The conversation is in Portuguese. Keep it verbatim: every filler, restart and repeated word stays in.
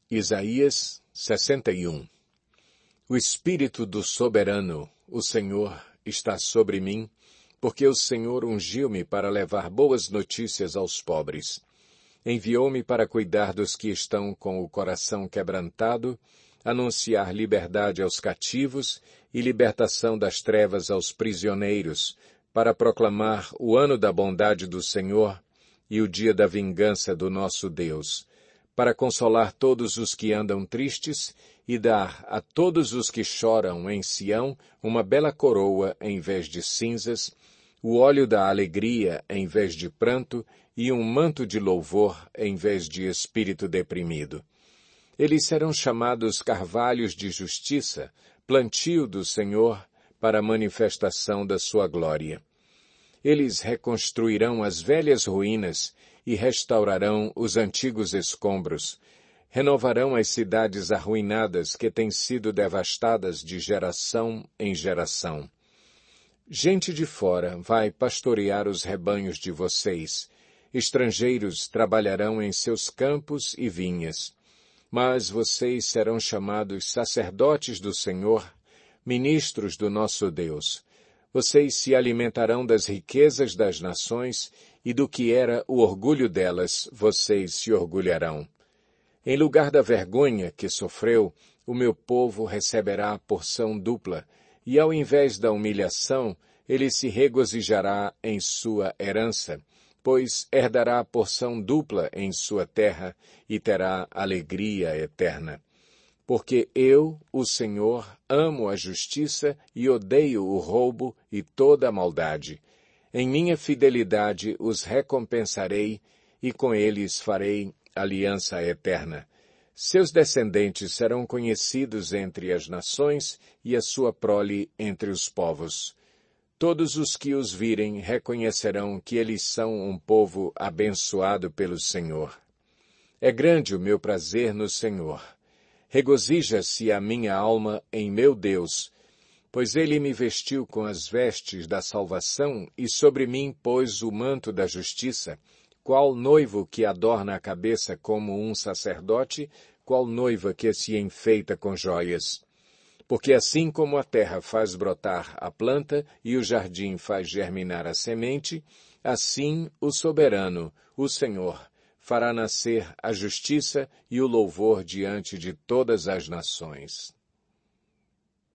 Isaías sessenta e um. O Espírito do Soberano, o Senhor, está sobre mim, porque o Senhor ungiu-me para levar boas notícias aos pobres. Enviou-me para cuidar dos que estão com o coração quebrantado, anunciar liberdade aos cativos e libertação das trevas aos prisioneiros, para proclamar o ano da bondade do Senhor e o dia da vingança do nosso Deus, para consolar todos os que andam tristes e dar a todos os que choram em Sião uma bela coroa em vez de cinzas, o óleo da alegria em vez de pranto e um manto de louvor em vez de espírito deprimido. Eles serão chamados carvalhos de justiça, plantio do Senhor para a manifestação da sua glória. Eles reconstruirão as velhas ruínas e restaurarão os antigos escombros. Renovarão as cidades arruinadas que têm sido devastadas de geração em geração. Gente de fora vai pastorear os rebanhos de vocês. Estrangeiros trabalharão em seus campos e vinhas. Mas vocês serão chamados sacerdotes do Senhor, ministros do nosso Deus. Vocês se alimentarão das riquezas das nações, e do que era o orgulho delas, vocês se orgulharão. Em lugar da vergonha que sofreu, o meu povo receberá porção dupla, e ao invés da humilhação, ele se regozijará em sua herança, pois herdará porção dupla em sua terra e terá alegria eterna. Porque eu, o Senhor, amo a justiça e odeio o roubo e toda a maldade. Em minha fidelidade os recompensarei e com eles farei aliança eterna. Seus descendentes serão conhecidos entre as nações e a sua prole entre os povos. Todos os que os virem reconhecerão que eles são um povo abençoado pelo Senhor. É grande o meu prazer no Senhor. Regozija-se a minha alma em meu Deus, pois ele me vestiu com as vestes da salvação e sobre mim pôs o manto da justiça, qual noivo que adorna a cabeça como um sacerdote, qual noiva que se enfeita com joias. Porque assim como a terra faz brotar a planta e o jardim faz germinar a semente, assim o soberano, o Senhor, fará nascer a justiça e o louvor diante de todas as nações.